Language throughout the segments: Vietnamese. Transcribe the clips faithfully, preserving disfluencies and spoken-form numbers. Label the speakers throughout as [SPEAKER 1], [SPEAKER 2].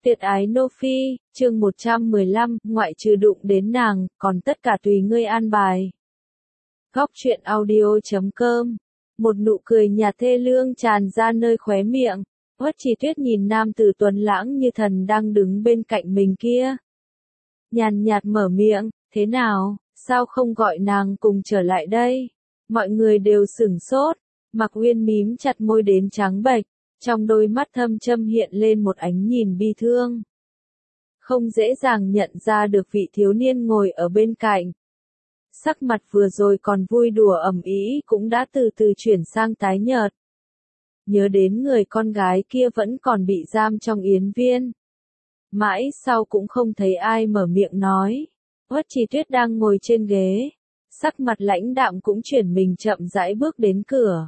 [SPEAKER 1] Tuyệt ái Nô Phi, chương một trăm mười lăm, ngoại trừ đụng đến nàng, còn tất cả tùy ngươi an bài. Góc truyện audio chấm com. Một nụ cười nhạt thê lương tràn ra nơi khóe miệng. Uất Trì Tuyết nhìn nam tử tuấn lãng như thần đang đứng bên cạnh mình kia. Nhàn nhạt mở miệng, thế nào, sao không gọi nàng cùng trở lại đây? Mọi người đều sửng sốt. Mạc Uyên mím chặt môi đến trắng bệch. Trong đôi mắt thâm châm hiện lên một ánh nhìn bi thương. Không dễ dàng nhận ra được vị thiếu niên ngồi ở bên cạnh. Sắc mặt vừa rồi còn vui đùa ầm ĩ cũng đã từ từ chuyển sang tái nhợt. Nhớ đến người con gái kia vẫn còn bị giam trong yến viên. Mãi sau cũng không thấy ai mở miệng nói. Uất Trì Tuyết đang ngồi trên ghế. Sắc mặt lãnh đạm cũng chuyển mình chậm rãi bước đến cửa.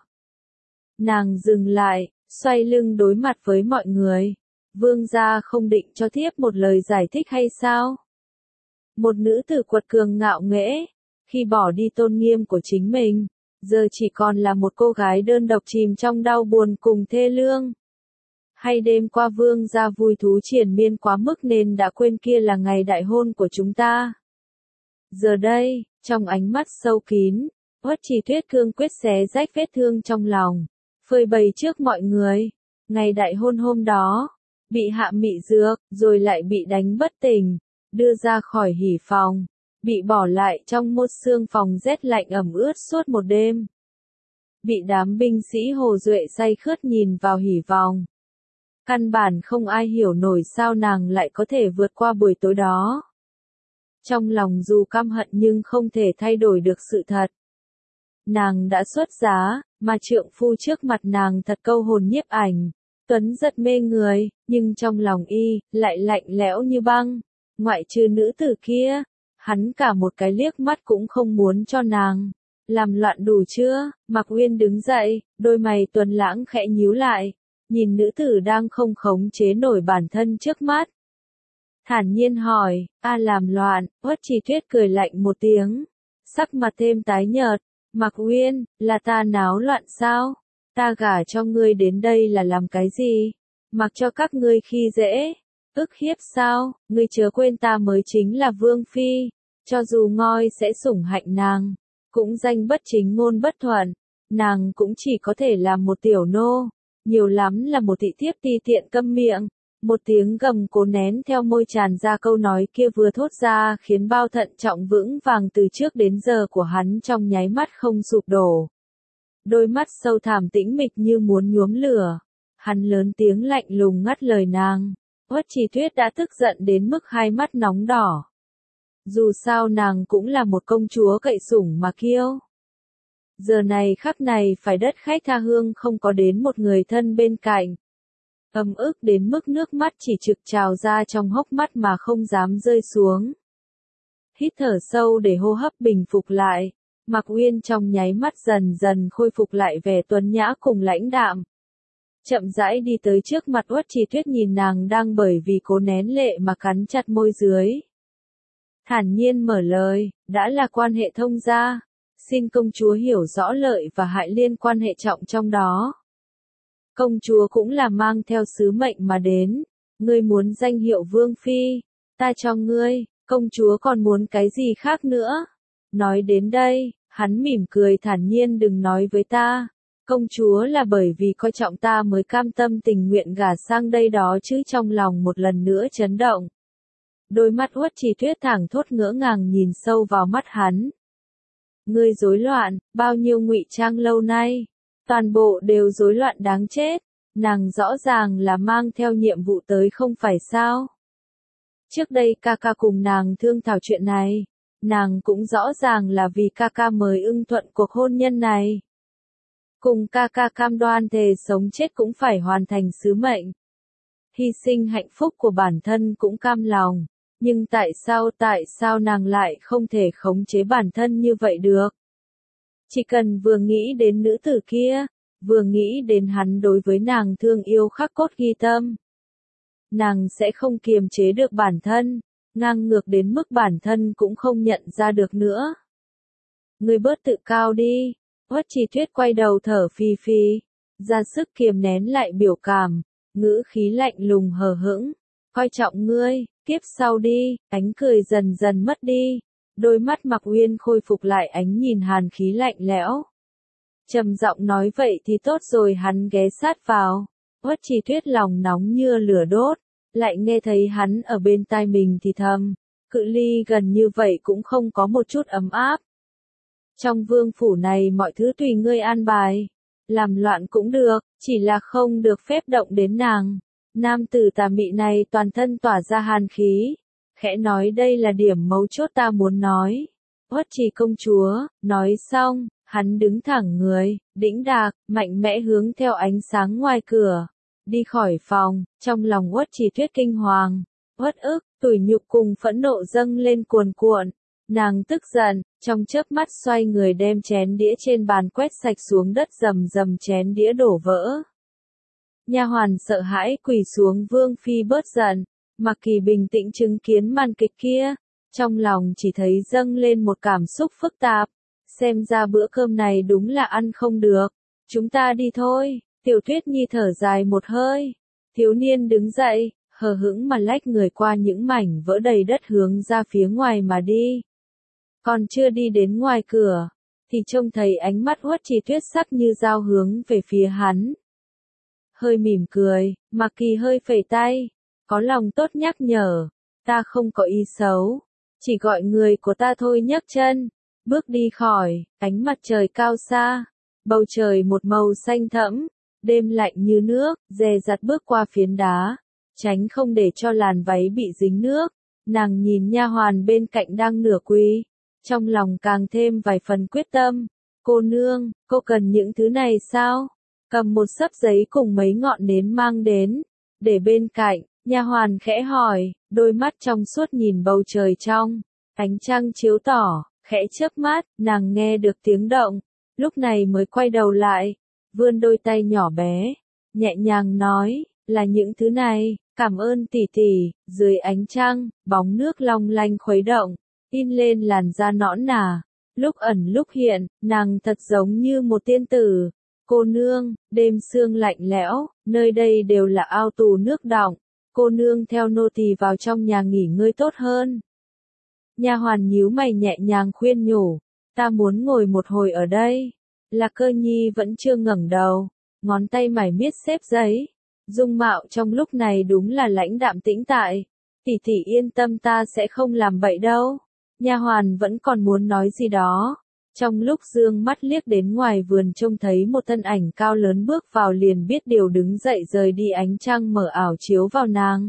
[SPEAKER 1] Nàng dừng lại. Xoay lưng đối mặt với mọi người. Vương gia không định cho thiếp một lời giải thích hay sao? Một nữ tử quật cường ngạo nghễ, khi bỏ đi tôn nghiêm của chính mình, giờ chỉ còn là một cô gái đơn độc chìm trong đau buồn cùng thê lương. Hay đêm qua vương gia vui thú triền miên quá mức nên đã quên kia là ngày đại hôn của chúng ta. Giờ đây, trong ánh mắt sâu kín, Uất Trì Tuyết cương quyết xé rách vết thương trong lòng. Phơi bày trước mọi người, ngày đại hôn hôm đó, bị hạ mị dược, rồi lại bị đánh bất tỉnh, đưa ra khỏi hỉ phòng, bị bỏ lại trong một sương phòng rét lạnh ẩm ướt suốt một đêm. Bị đám binh sĩ Hồ Duệ say khướt nhìn vào hỉ phòng. Căn bản không ai hiểu nổi sao nàng lại có thể vượt qua buổi tối đó. Trong lòng dù căm hận nhưng không thể thay đổi được sự thật. Nàng đã xuất giá, mà trượng phu trước mặt nàng thật câu hồn nhiếp ảnh. Tuấn rất mê người, nhưng trong lòng y, lại lạnh lẽo như băng. Ngoại trừ nữ tử kia, hắn cả một cái liếc mắt cũng không muốn cho nàng. Làm loạn đủ chưa? Mạc Uyên đứng dậy, đôi mày tuấn lãng khẽ nhíu lại. Nhìn nữ tử đang không khống chế nổi bản thân trước mắt. Thản nhiên hỏi, a làm loạn, Uất Trì Tuyết cười lạnh một tiếng. Sắc mặt thêm tái nhợt. Mạc Uyên, là ta náo loạn sao? Ta gả cho ngươi đến đây là làm cái gì? Mặc cho các ngươi khi dễ, ức hiếp sao? Ngươi chớ quên ta mới chính là vương phi, cho dù ngôi sẽ sủng hạnh nàng, cũng danh bất chính ngôn bất thuận, nàng cũng chỉ có thể làm một tiểu nô, nhiều lắm là một thị thiếp ti tiện câm miệng. Một tiếng gầm cố nén theo môi tràn ra câu nói kia vừa thốt ra khiến bao thận trọng vững vàng từ trước đến giờ của hắn trong nháy mắt không sụp đổ. Đôi mắt sâu thẳm tĩnh mịch như muốn nhuốm lửa. Hắn lớn tiếng lạnh lùng ngắt lời nàng. Uất Trì Tuyết đã tức giận đến mức hai mắt nóng đỏ. Dù sao nàng cũng là một công chúa cậy sủng mà kiêu. Giờ này khắc này phải đất khách tha hương không có đến một người thân bên cạnh. Ấm ức đến mức nước mắt chỉ trực trào ra trong hốc mắt mà không dám rơi xuống. Hít thở sâu để hô hấp bình phục lại. Mạc Uyên trong nháy mắt dần dần khôi phục lại vẻ tuấn nhã cùng lãnh đạm. Chậm rãi đi tới trước mặt Uất Trì Tuyết nhìn nàng đang bởi vì cố nén lệ mà cắn chặt môi dưới. Thản nhiên mở lời, đã là quan hệ thông gia. Xin công chúa hiểu rõ lợi và hại liên quan hệ trọng trong đó. Công chúa cũng là mang theo sứ mệnh mà đến. Ngươi muốn danh hiệu vương phi, ta cho ngươi, công chúa còn muốn cái gì khác nữa? Nói đến đây, hắn mỉm cười thản nhiên đừng nói với ta. Công chúa là bởi vì coi trọng ta mới cam tâm tình nguyện gả sang đây đó chứ trong lòng một lần nữa chấn động. Đôi mắt Uất Trì Tuyết thẳng thốt ngỡ ngàng nhìn sâu vào mắt hắn. Ngươi rối loạn, bao nhiêu ngụy trang lâu nay. Toàn bộ đều rối loạn đáng chết, nàng rõ ràng là mang theo nhiệm vụ tới không phải sao. Trước đây ca ca cùng nàng thương thảo chuyện này, nàng cũng rõ ràng là vì ca ca mới ưng thuận cuộc hôn nhân này. Cùng ca ca cam đoan thề sống chết cũng phải hoàn thành sứ mệnh. Hy sinh hạnh phúc của bản thân cũng cam lòng, nhưng tại sao tại sao nàng lại không thể khống chế bản thân như vậy được? Chỉ cần vừa nghĩ đến nữ tử kia, vừa nghĩ đến hắn đối với nàng thương yêu khắc cốt ghi tâm. Nàng sẽ không kiềm chế được bản thân, ngang ngược đến mức bản thân cũng không nhận ra được nữa. Ngươi bớt tự cao đi, Uất Trì Tuyết quay đầu thở phì phì, ra sức kiềm nén lại biểu cảm, ngữ khí lạnh lùng hờ hững. coi trọng ngươi, kiếp sau đi, ánh cười dần dần mất đi, đôi mắt Mạc Uyên khôi phục lại ánh nhìn hàn khí lạnh lẽo. Trầm giọng nói vậy thì tốt rồi, hắn ghé sát vào, Uất Trì Tuyết lòng nóng như lửa đốt, lại nghe thấy hắn ở bên tai mình thì thầm, cự ly gần như vậy cũng không có một chút ấm áp. Trong vương phủ này mọi thứ tùy ngươi an bài, làm loạn cũng được, chỉ là không được phép động đến nàng. Nam tử tà mị này toàn thân tỏa ra hàn khí, khẽ nói đây là điểm mấu chốt ta muốn nói. Uất Trì công chúa, nói xong, hắn đứng thẳng người, đĩnh đạc, mạnh mẽ hướng theo ánh sáng ngoài cửa, đi khỏi phòng, trong lòng Uất Trì Tuyết kinh hoàng, uất ức, tủi nhục cùng phẫn nộ dâng lên cuồn cuộn. Nàng tức giận, trong chớp mắt xoay người đem chén đĩa trên bàn quét sạch xuống đất, rầm rầm chén đĩa đổ vỡ. Nha hoàn sợ hãi quỳ xuống, vương phi bớt giận. Mạc Kỳ bình tĩnh chứng kiến màn kịch kia, trong lòng chỉ thấy dâng lên một cảm xúc phức tạp. Xem ra bữa cơm này đúng là ăn không được. Chúng ta đi thôi. Tiểu Tuyết Nhi thở dài một hơi. Thiếu niên đứng dậy, hờ hững mà lách người qua những mảnh vỡ đầy đất hướng ra phía ngoài mà đi. Còn chưa đi đến ngoài cửa, thì trông thấy ánh mắt Uất Trì Tuyết sắc như dao hướng về phía hắn. Hơi mỉm cười, Mạc Kỳ hơi phẩy tay, có lòng tốt nhắc nhở, ta không có ý xấu, chỉ gọi người của ta thôi, nhấc chân, bước đi khỏi. Ánh mặt trời cao xa, bầu trời một màu xanh thẫm, đêm lạnh như nước, dè dặt bước qua phiến đá, tránh không để cho làn váy bị dính nước. Nàng nhìn nha hoàn bên cạnh đang nửa quỳ, trong lòng càng thêm vài phần quyết tâm. Cô nương, cô cần những thứ này sao? Cầm một xấp giấy cùng mấy ngọn nến mang đến, để bên cạnh. Nha hoàn khẽ hỏi, đôi mắt trong suốt nhìn bầu trời trong, ánh trăng chiếu tỏ, khẽ chớp mắt, nàng nghe được tiếng động, lúc này mới quay đầu lại, vươn đôi tay nhỏ bé, nhẹ nhàng nói, là những thứ này, cảm ơn tỷ tỷ. Dưới ánh trăng, bóng nước long lanh khuấy động, in lên làn da nõn nà, lúc ẩn lúc hiện, nàng thật giống như một tiên tử. Cô nương, đêm sương lạnh lẽo, nơi đây đều là ao tù nước đọng. Cô nương theo nô tỳ vào trong nhà nghỉ ngơi tốt hơn. Nha hoàn nhíu mày nhẹ nhàng khuyên nhủ, ta muốn ngồi một hồi ở đây. Lạc Cơ Nhi vẫn chưa ngẩng đầu, ngón tay mải miết xếp giấy. Dung mạo trong lúc này đúng là lãnh đạm tĩnh tại. Tỷ tỷ yên tâm, ta sẽ không làm bậy đâu. Nha hoàn vẫn còn muốn nói gì đó. Trong lúc dương mắt liếc đến ngoài vườn trông thấy một thân ảnh cao lớn bước vào, liền biết điều, đứng dậy rời đi. Ánh trăng mở ảo chiếu vào nàng.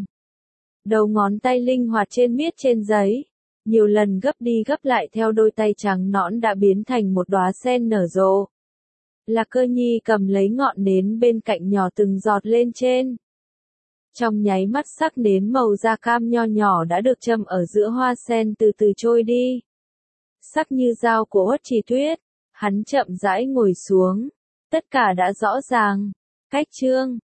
[SPEAKER 1] Đầu ngón tay linh hoạt trên miết trên giấy, nhiều lần gấp đi gấp lại theo đôi tay trắng nõn đã biến thành một đóa sen nở rộ. Lạc Cơ Nhi cầm lấy ngọn nến bên cạnh nhỏ từng giọt lên trên. Trong nháy mắt sắc nến màu da cam nho nhỏ đã được châm ở giữa hoa sen từ từ trôi đi. Sắc như dao của Uất Trì Tuyết, hắn chậm rãi ngồi xuống. Tất cả đã rõ ràng. Cách chương